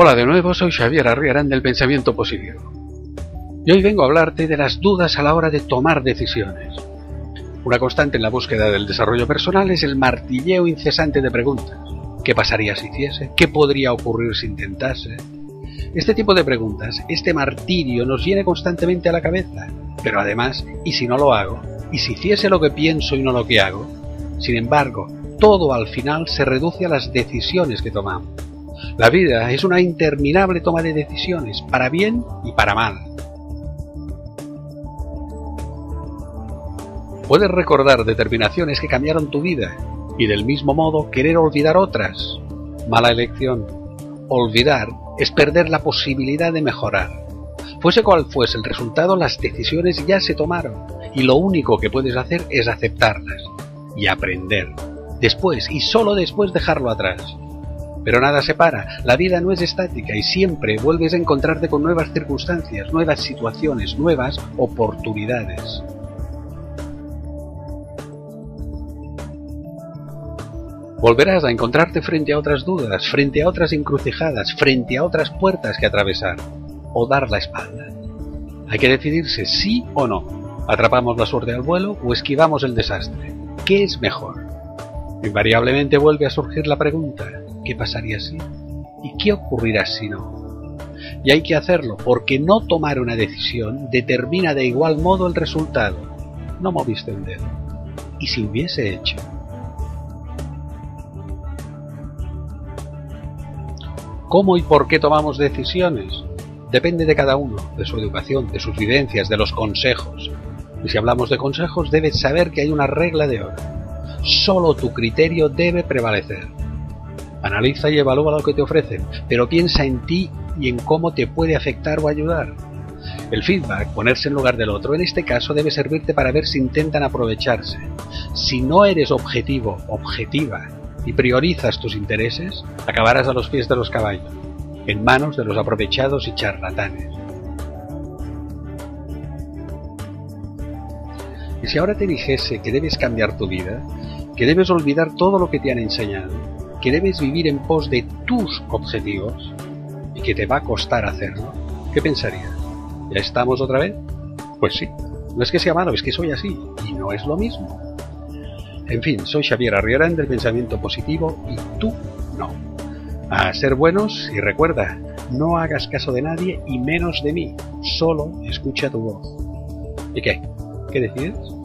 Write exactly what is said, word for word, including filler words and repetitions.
Hola de nuevo, soy Xavier Arriarán del Pensamiento Positivo. Y hoy vengo a hablarte de las dudas a la hora de tomar decisiones. Una constante en la búsqueda del desarrollo personal es el martilleo incesante de preguntas. ¿Qué pasaría si hiciese? ¿Qué podría ocurrir si intentase? Este tipo de preguntas, este martirio nos viene constantemente a la cabeza. Pero además, ¿y si no lo hago? ¿Y si hiciese lo que pienso y no lo que hago? Sin embargo, todo al final se reduce a las decisiones que tomamos. La vida es una interminable toma de decisiones, para bien y para mal. Puedes recordar determinaciones que cambiaron tu vida y del mismo modo querer olvidar otras. Mala elección. Olvidar es perder la posibilidad de mejorar. Fuese cual fuese el resultado, las decisiones ya se tomaron y lo único que puedes hacer es aceptarlas y aprender. Después y solo después dejarlo atrás. Pero nada se para, la vida no es estática y siempre vuelves a encontrarte con nuevas circunstancias, nuevas situaciones, nuevas oportunidades. Volverás a encontrarte frente a otras dudas, frente a otras encrucijadas, frente a otras puertas que atravesar, o dar la espalda. Hay que decidirse sí o no. ¿Atrapamos la suerte al vuelo o esquivamos el desastre? ¿Qué es mejor? Invariablemente vuelve a surgir la pregunta: ¿qué pasaría si? ¿Y qué ocurrirá si no? Y hay que hacerlo, porque no tomar una decisión determina de igual modo el resultado. No moviste un dedo. ¿Y si hubiese hecho? ¿Cómo y por qué tomamos decisiones? Depende de cada uno, de su educación, de sus vivencias, de los consejos. Y si hablamos de consejos, debes saber que hay una regla de oro. Solo tu criterio debe prevalecer. Analiza y evalúa lo que te ofrecen, pero piensa en ti y en cómo te puede afectar o ayudar. El feedback, ponerse en lugar del otro, en este caso debe servirte para ver si intentan aprovecharse. Si no eres objetivo, objetiva, y priorizas tus intereses, acabarás a los pies de los caballos, en manos de los aprovechados y charlatanes. Y si ahora te dijese que debes cambiar tu vida, que debes olvidar todo lo que te han enseñado, que debes vivir en pos de tus objetivos y que te va a costar hacerlo, ¿qué pensarías? ¿Ya estamos otra vez? Pues sí, no es que sea malo, es que soy así y no es lo mismo. En fin, soy Xavier Arriarán del Pensamiento Positivo y tú no. A ser buenos y recuerda, no hagas caso de nadie y menos de mí, solo escucha tu voz. ¿Y qué? ¿Qué decides?